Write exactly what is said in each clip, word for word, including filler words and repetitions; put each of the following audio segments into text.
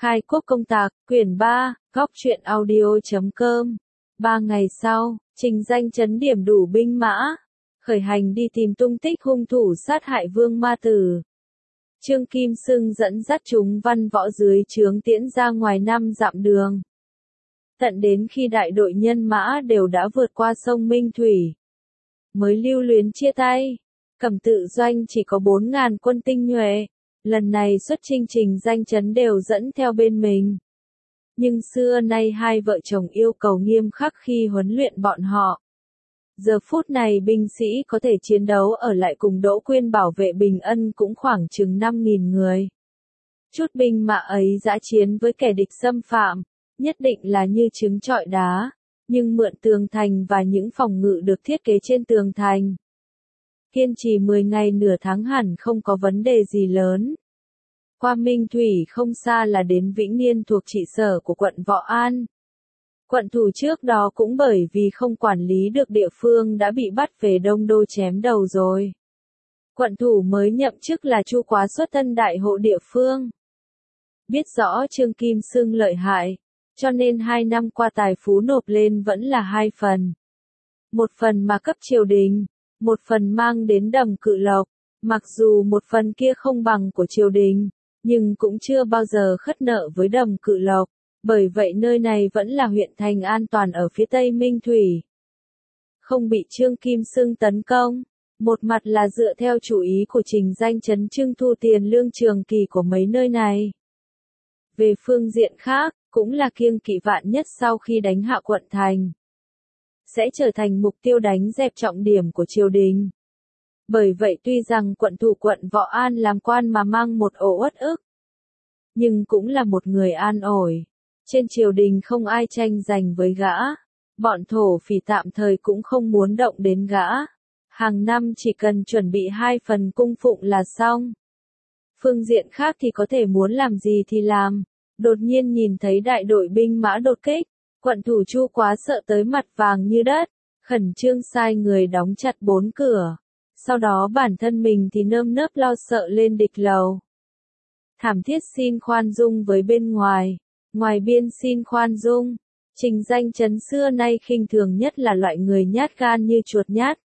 Khai quốc công tạc, quyển ba, góc truyện audio chấm com. Ba ngày sau, Trình Danh trấn điểm đủ binh mã, khởi hành đi tìm tung tích hung thủ sát hại Vương Ma Tử. Trương Kim Xưng dẫn dắt chúng văn võ dưới trướng tiễn ra ngoài năm dặm đường. Tận đến khi đại đội nhân mã đều đã vượt qua sông Minh Thủy, mới lưu luyến chia tay. Cẩm Tự doanh chỉ có bốn ngàn quân tinh nhuệ, lần này xuất chinh Trình Danh trấn đều dẫn theo bên mình. Nhưng xưa nay hai vợ chồng yêu cầu nghiêm khắc khi huấn luyện bọn họ. Giờ phút này binh sĩ có thể chiến đấu ở lại cùng Đỗ Quyên bảo vệ Bình Ân cũng khoảng chừng năm nghìn người. Chút binh mã ấy dã chiến với kẻ địch xâm phạm, nhất định là như trứng trọi đá, nhưng mượn tường thành và những phòng ngự được thiết kế trên tường thành. Kiên trì mười ngày nửa tháng hẳn không có vấn đề gì lớn. Qua Minh Thủy không xa là đến Vĩnh Niên thuộc trị sở của quận Võ An. Quận thủ trước đó cũng bởi vì không quản lý được địa phương đã bị bắt về Đông Đô chém đầu rồi. Quận thủ mới nhậm chức là Chu Quá xuất thân đại hộ địa phương. Biết rõ Trương Kim Xưng lợi hại, cho nên hai năm qua tài phú nộp lên vẫn là hai phần. Một phần mà cấp triều đình, một phần mang đến Đầm Cự Lộc, mặc dù một phần kia không bằng của triều đình, nhưng cũng chưa bao giờ khất nợ với Đầm Cự Lộc, bởi vậy nơi này vẫn là huyện thành an toàn ở phía tây Minh Thủy. Không bị Trương Kim Xưng tấn công, một mặt là dựa theo chủ ý của Trình Danh trấn trưng thu tiền lương trường kỳ của mấy nơi này. Về phương diện khác, cũng là kiêng kỵ vạn nhất sau khi đánh hạ quận thành, sẽ trở thành mục tiêu đánh dẹp trọng điểm của triều đình. Bởi vậy tuy rằng quận thủ quận Võ An làm quan mà mang một ổ uất ức, nhưng cũng là một người an ổn. Trên triều đình không ai tranh giành với gã, bọn thổ phỉ tạm thời cũng không muốn động đến gã. Hàng năm chỉ cần chuẩn bị hai phần cung phụng là xong. Phương diện khác thì có thể muốn làm gì thì làm. Đột nhiên nhìn thấy đại đội binh mã đột kích, quận thủ Chu Quá sợ tới mặt vàng như đất, khẩn trương sai người đóng chặt bốn cửa. Sau đó bản thân mình thì nơm nớp lo sợ lên địch lầu. Thảm thiết xin khoan dung với bên ngoài, ngoài biên xin khoan dung. Trình Danh trấn xưa nay khinh thường nhất là loại người nhát gan như chuột nhát.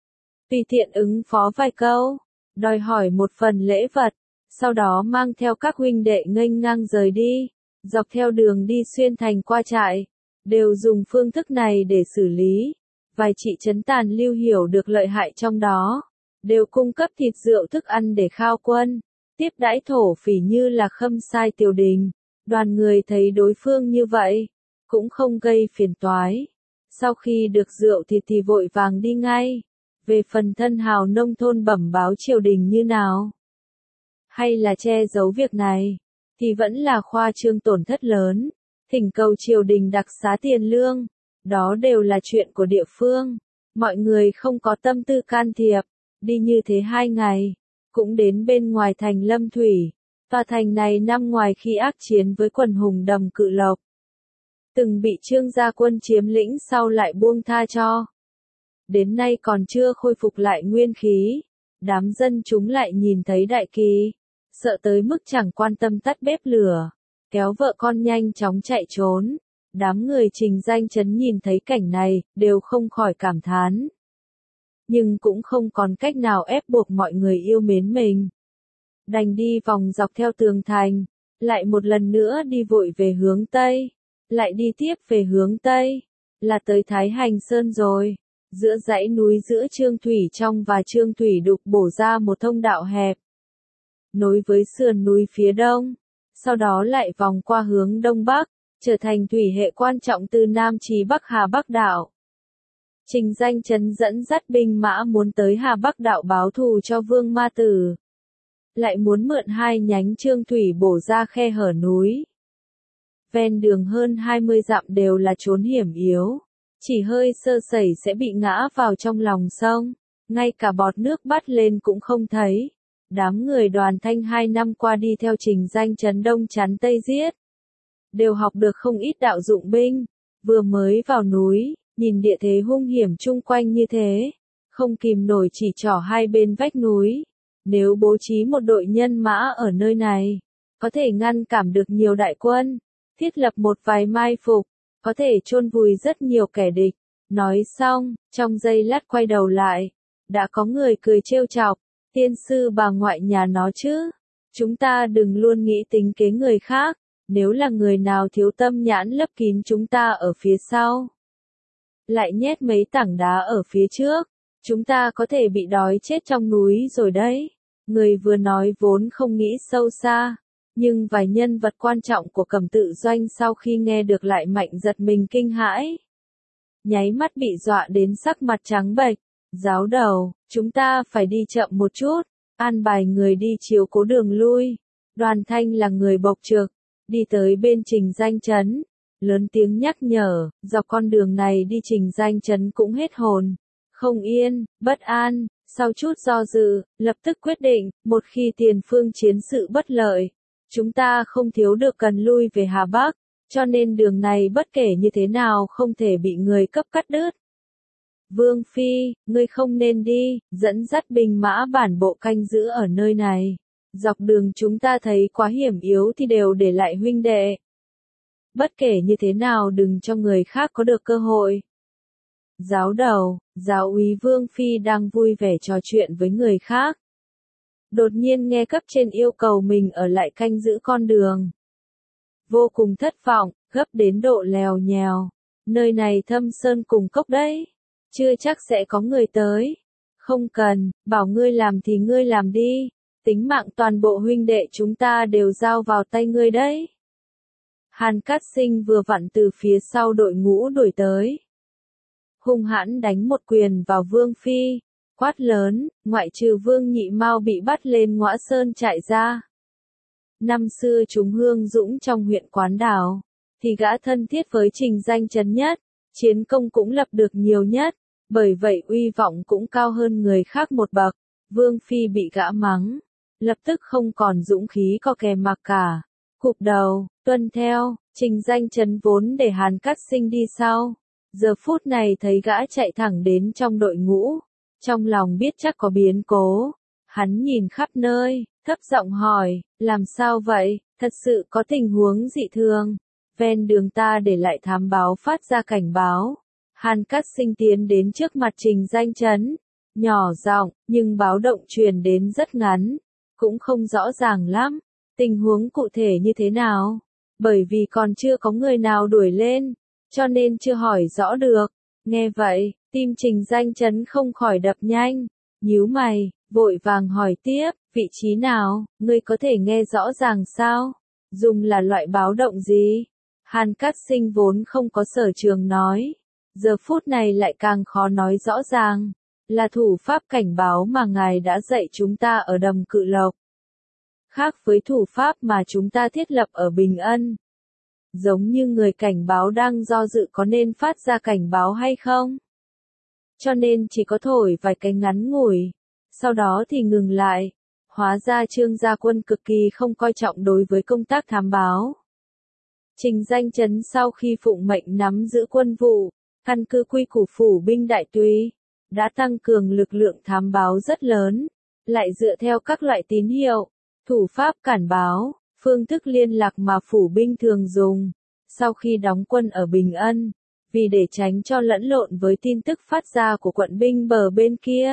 Tùy tiện ứng phó vài câu, đòi hỏi một phần lễ vật, sau đó mang theo các huynh đệ nghênh ngang rời đi, dọc theo đường đi xuyên thành qua trại, đều dùng phương thức này để xử lý. Vài chị trấn tàn lưu hiểu được lợi hại trong đó, đều cung cấp thịt rượu thức ăn để khao quân, tiếp đãi thổ phỉ như là khâm sai tiểu đình. Đoàn người thấy đối phương như vậy, cũng không gây phiền toái. Sau khi được rượu thịt thì vội vàng đi ngay. Về phần thân hào nông thôn bẩm báo triều đình như nào, hay là che giấu việc này, thì vẫn là khoa trương tổn thất lớn. Thỉnh cầu triều đình đặc xá tiền lương, đó đều là chuyện của địa phương. Mọi người không có tâm tư can thiệp, đi như thế hai ngày, cũng đến bên ngoài thành Lâm Thủy. Tòa thành này năm ngoài khi ác chiến với quần hùng Đầm Cự Lộc, từng bị Trương gia quân chiếm lĩnh sau lại buông tha cho. Đến nay còn chưa khôi phục lại nguyên khí, đám dân chúng lại nhìn thấy đại kỳ, sợ tới mức chẳng quan tâm tắt bếp lửa, kéo vợ con nhanh chóng chạy trốn. Đám người Trình Danh trấn nhìn thấy cảnh này, đều không khỏi cảm thán. Nhưng cũng không còn cách nào ép buộc mọi người yêu mến mình. Đành đi vòng dọc theo tường thành, lại một lần nữa đi vội về hướng Tây, lại đi tiếp về hướng Tây, là tới Thái Hành Sơn rồi. Giữa dãy núi giữa Trương Thủy Trong và Trương Thủy Đục bổ ra một thông đạo hẹp, nối với sườn núi phía đông, sau đó lại vòng qua hướng đông bắc, trở thành thủy hệ quan trọng từ Nam chí Bắc Hà Bắc Đạo. Trình Danh trấn dẫn dắt binh mã muốn tới Hà Bắc Đạo báo thù cho Vương Ma Tử, lại muốn mượn hai nhánh Trương Thủy bổ ra khe hở núi. Ven đường hơn hai mươi dặm đều là chốn hiểm yếu, chỉ hơi sơ sẩy sẽ bị ngã vào trong lòng sông, ngay cả bọt nước bắt lên cũng không thấy. Đám người Đoàn Thanh hai năm qua đi theo Trình Danh trấn đông chắn tây giết, đều học được không ít đạo dụng binh. Vừa mới vào núi, nhìn địa thế hung hiểm chung quanh như thế, không kìm nổi chỉ trỏ hai bên vách núi. Nếu bố trí một đội nhân mã ở nơi này, có thể ngăn cản được nhiều đại quân, thiết lập một vài mai phục, có thể chôn vùi rất nhiều kẻ địch. Nói xong, trong giây lát quay đầu lại, đã có người cười trêu chọc, tiên sư bà ngoại nhà nó chứ. Chúng ta đừng luôn nghĩ tính kế người khác, nếu là người nào thiếu tâm nhãn lấp kín chúng ta ở phía sau, lại nhét mấy tảng đá ở phía trước, chúng ta có thể bị đói chết trong núi rồi đấy. Người vừa nói vốn không nghĩ sâu xa, nhưng vài nhân vật quan trọng của Cẩm Tự Doanh sau khi nghe được lại mạnh giật mình kinh hãi. Nháy mắt bị dọa đến sắc mặt trắng bệch. Giáo đầu, chúng ta phải đi chậm một chút, an bài người đi chiếu cố đường lui. Đoàn Thanh là người bộc trực, đi tới bên Trình Danh Trấn, lớn tiếng nhắc nhở, dọc con đường này đi Trình Danh Trấn cũng hết hồn, không yên, bất an, sau chút do dự, lập tức quyết định, một khi tiền phương chiến sự bất lợi, chúng ta không thiếu được cần lui về Hà Bắc, cho nên đường này bất kể như thế nào không thể bị người cấp cắt đứt. Vương Phi, ngươi không nên đi, dẫn dắt binh mã bản bộ canh giữ ở nơi này. Dọc đường chúng ta thấy quá hiểm yếu thì đều để lại huynh đệ. Bất kể như thế nào đừng cho người khác có được cơ hội. Giáo đầu, giáo úy Vương Phi đang vui vẻ trò chuyện với người khác. Đột nhiên nghe cấp trên yêu cầu mình ở lại canh giữ con đường. Vô cùng thất vọng, gấp đến độ lèo nhèo. Nơi này thâm sơn cùng cốc đấy. Chưa chắc sẽ có người tới. Không cần, bảo ngươi làm thì ngươi làm đi. Tính mạng toàn bộ huynh đệ chúng ta đều giao vào tay ngươi đấy. Hàn Cát Sinh vừa vặn từ phía sau đội ngũ đuổi tới. Hung hãn đánh một quyền vào Vương Phi, quát lớn, ngoại trừ Vương Nhị Mao bị bắt lên Ngõa Sơn trại ra. Năm xưa chúng hương dũng trong huyện Quán Đảo, thì gã thân thiết với Trình Danh Trấn nhất, chiến công cũng lập được nhiều nhất, bởi vậy uy vọng cũng cao hơn người khác một bậc. Vương Phi bị gã mắng, lập tức không còn dũng khí co kè mặc cả, cụp đầu, tuân theo. Trình Danh Trấn vốn để Hàn Cát Sinh đi sau, giờ phút này thấy gã chạy thẳng đến trong đội ngũ, trong lòng biết chắc có biến cố, hắn nhìn khắp nơi, thấp giọng hỏi, làm sao vậy, thật sự có tình huống dị thường. Ven đường ta để lại thám báo phát ra cảnh báo. Hàn Cát Sinh tiến đến trước mặt Trình Danh Trấn, nhỏ giọng, nhưng báo động truyền đến rất ngắn, cũng không rõ ràng lắm. Tình huống cụ thể như thế nào? Bởi vì còn chưa có người nào đuổi lên, cho nên chưa hỏi rõ được. Nghe vậy, tim Trình Danh Trấn không khỏi đập nhanh, nhíu mày, vội vàng hỏi tiếp, vị trí nào, ngươi có thể nghe rõ ràng sao? Dùng là loại báo động gì? Hàn Cát Sinh vốn không có sở trường nói, giờ phút này lại càng khó nói rõ ràng, là thủ pháp cảnh báo mà ngài đã dạy chúng ta ở Đầm Cự Lộc. Khác với thủ pháp mà chúng ta thiết lập ở Bình Ân. Giống như người cảnh báo đang do dự có nên phát ra cảnh báo hay không. Cho nên chỉ có thổi vài cái ngắn ngủi, sau đó thì ngừng lại. Hóa ra Trương Gia Quân cực kỳ không coi trọng đối với công tác thám báo. Trình Danh Trấn sau khi phụng mệnh nắm giữ quân vụ, căn cứ quy củ phủ binh đại tùy, đã tăng cường lực lượng thám báo rất lớn, lại dựa theo các loại tín hiệu, thủ pháp cản báo, phương thức liên lạc mà phủ binh thường dùng. Sau khi đóng quân ở Bình Ân, vì để tránh cho lẫn lộn với tin tức phát ra của quận binh bờ bên kia,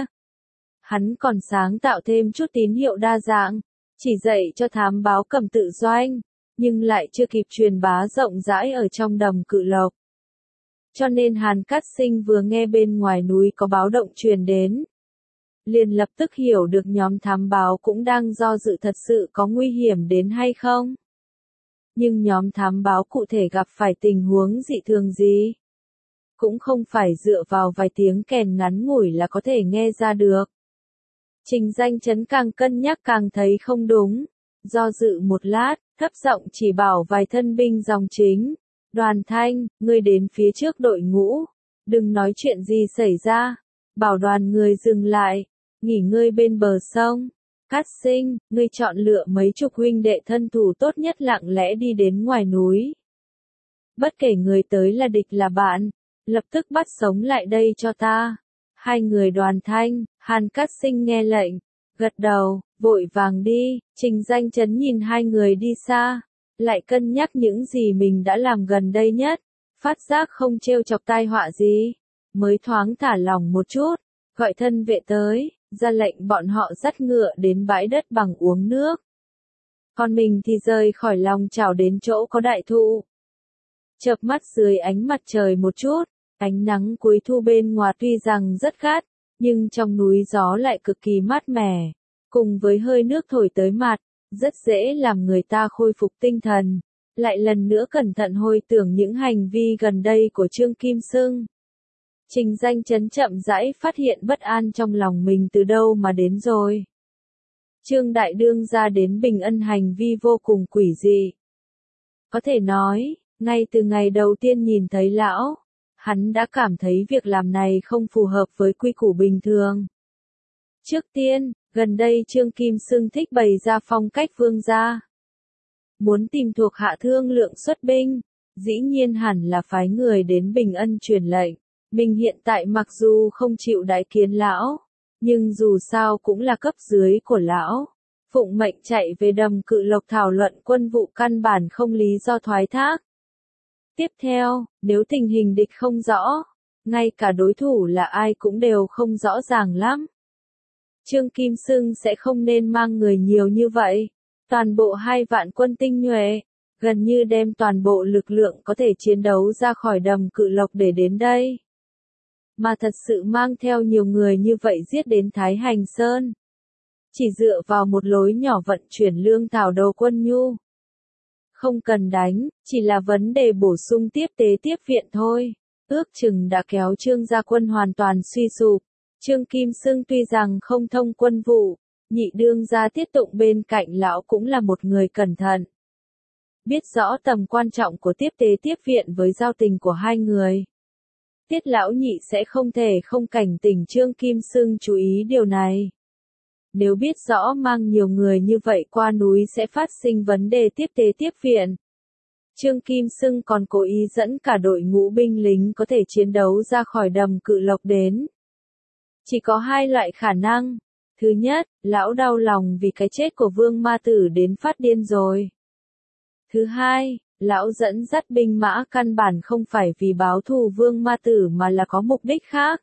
hắn còn sáng tạo thêm chút tín hiệu đa dạng, chỉ dạy cho thám báo Cẩm Tự Doanh, nhưng lại chưa kịp truyền bá rộng rãi ở trong Đầm Cự Lộc. Cho nên Hàn Cát Sinh vừa nghe bên ngoài núi có báo động truyền đến, liền lập tức hiểu được nhóm thám báo cũng đang do dự thật sự có nguy hiểm đến hay không. Nhưng nhóm thám báo cụ thể gặp phải tình huống dị thường gì? Cũng không phải dựa vào vài tiếng kèn ngắn ngủi là có thể nghe ra được. Trình Danh Trấn càng cân nhắc càng thấy không đúng, do dự một lát, thấp giọng chỉ bảo vài thân binh dòng chính. Đoàn Thanh, ngươi đến phía trước đội ngũ, đừng nói chuyện gì xảy ra, bảo đoàn người dừng lại, nghỉ ngơi bên bờ sông. Cát Sinh, ngươi chọn lựa mấy chục huynh đệ thân thủ tốt nhất lặng lẽ đi đến ngoài núi. Bất kể người tới là địch là bạn, lập tức bắt sống lại đây cho ta. Hai người Đoàn Thanh, Hàn Cát Sinh nghe lệnh, gật đầu, Vội vàng đi, Trình Danh Chấn nhìn hai người đi xa, lại cân nhắc những gì mình đã làm gần đây nhất, phát giác không trêu chọc tai họa gì, mới thoáng thả lỏng một chút, gọi thân vệ tới, ra lệnh bọn họ dắt ngựa đến bãi đất bằng uống nước. Còn mình thì rời khỏi lòng chảo đến chỗ có đại thụ. Chợp mắt dưới ánh mặt trời một chút, ánh nắng cuối thu bên ngoài tuy rằng rất gắt, nhưng trong núi gió lại cực kỳ mát mẻ, cùng với hơi nước thổi tới mặt, rất dễ làm người ta khôi phục tinh thần, lại lần nữa cẩn thận hồi tưởng những hành vi gần đây của Trương Kim Xưng. Trình Danh Chấn chậm rãi phát hiện bất an trong lòng mình từ đâu mà đến rồi. Trương Đại Đương ra đến Bình Ân hành vi vô cùng quỷ dị. Có thể nói, ngay từ ngày đầu tiên nhìn thấy lão, hắn đã cảm thấy việc làm này không phù hợp với quy củ bình thường. Trước tiên, gần đây Trương Kim Xưng thích bày ra phong cách vương gia. Muốn tìm thuộc hạ thương lượng xuất binh, dĩ nhiên hẳn là phái người đến Bình Ân truyền lệnh. Mình hiện tại mặc dù không chịu đái kiến lão, nhưng dù sao cũng là cấp dưới của lão. Phụng mệnh chạy về Đầm Cự Lộc thảo luận quân vụ căn bản không lý do thoái thác. Tiếp theo, nếu tình hình địch không rõ, ngay cả đối thủ là ai cũng đều không rõ ràng lắm. Trương Kim Xưng sẽ không nên mang người nhiều như vậy. Toàn bộ hai vạn quân tinh nhuệ, gần như đem toàn bộ lực lượng có thể chiến đấu ra khỏi Đầm Cự Lộc để đến đây. Mà thật sự mang theo nhiều người như vậy giết đến Thái Hành Sơn. Chỉ dựa vào một lối nhỏ vận chuyển lương thảo đầu quân nhu. Không cần đánh, chỉ là vấn đề bổ sung tiếp tế tiếp viện thôi. Ước chừng đã kéo Trương gia quân hoàn toàn suy sụp. Trương Kim Xưng tuy rằng không thông quân vụ, nhị đương gia Tiết Tụng bên cạnh lão cũng là một người cẩn thận. Biết rõ tầm quan trọng của tiếp tế tiếp viện với giao tình của hai người. Tiết lão nhị sẽ không thể không cảnh tỉnh Trương Kim Xưng chú ý điều này. Nếu biết rõ mang nhiều người như vậy qua núi sẽ phát sinh vấn đề tiếp tế tiếp viện. Trương Kim Xưng còn cố ý dẫn cả đội ngũ binh lính có thể chiến đấu ra khỏi Đầm Cự Lộc đến. Chỉ có hai loại khả năng. Thứ nhất, lão đau lòng vì cái chết của Vương Ma Tử đến phát điên rồi. Thứ hai, lão dẫn dắt binh mã căn bản không phải vì báo thù Vương Ma Tử mà là có mục đích khác.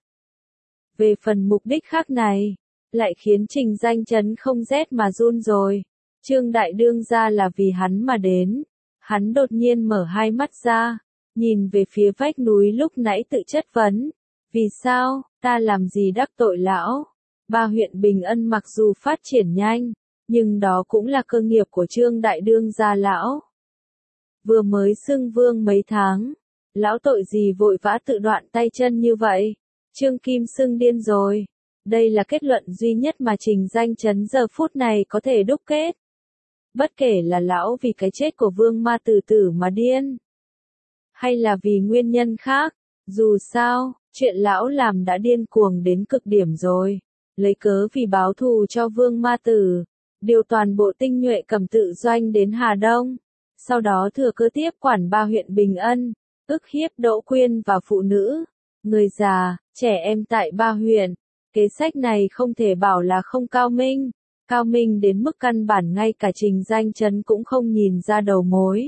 Về phần mục đích khác này, lại khiến Trình Danh Chấn không rét mà run rồi. Trương Đại Đương ra là vì hắn mà đến. Hắn đột nhiên mở hai mắt ra, nhìn về phía vách núi lúc nãy tự chất vấn. Vì sao, ta làm gì đắc tội lão? Ba huyện Bình Ân mặc dù phát triển nhanh, nhưng đó cũng là cơ nghiệp của Trương Đại Đương gia lão. Vừa mới xưng vương mấy tháng, lão tội gì vội vã tự đoạn tay chân như vậy? Trương Kim Xưng điên rồi. Đây là kết luận duy nhất mà Trình Danh Chấn giờ phút này có thể đúc kết. Bất kể là lão vì cái chết của Vương Ma Tử tử mà điên, hay là vì nguyên nhân khác, dù sao, chuyện lão làm đã điên cuồng đến cực điểm rồi. Lấy cớ vì báo thù cho Vương Ma Tử, điều toàn bộ tinh nhuệ Cầm Tự Doanh đến Hà Đông, sau đó thừa cơ tiếp quản ba huyện Bình Ân, ức hiếp Đỗ Quyên và phụ nữ, người già, trẻ em tại ba huyện. Kế sách này không thể bảo là không cao minh, cao minh đến mức căn bản ngay cả Trình Danh Chấn cũng không nhìn ra đầu mối.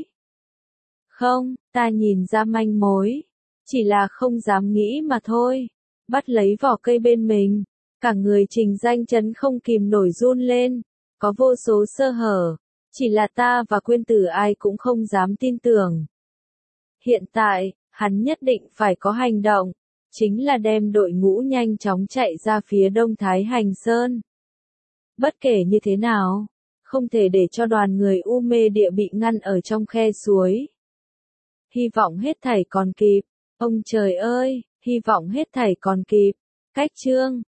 Không, ta nhìn ra manh mối, chỉ là không dám nghĩ mà thôi. Bắt lấy vỏ cây bên mình, cả người Trình Danh Chấn không kìm nổi run lên, có vô số sơ hở, chỉ là ta và Quyên Tử ai cũng không dám tin tưởng. Hiện tại, hắn nhất định phải có hành động, chính là đem đội ngũ nhanh chóng chạy ra phía đông Thái Hành Sơn. Bất kể như thế nào, không thể để cho đoàn người U Mê Địa bị ngăn ở trong khe suối. Hy vọng hết thảy còn kịp, ông trời ơi, hy vọng hết thảy còn kịp. Cách chương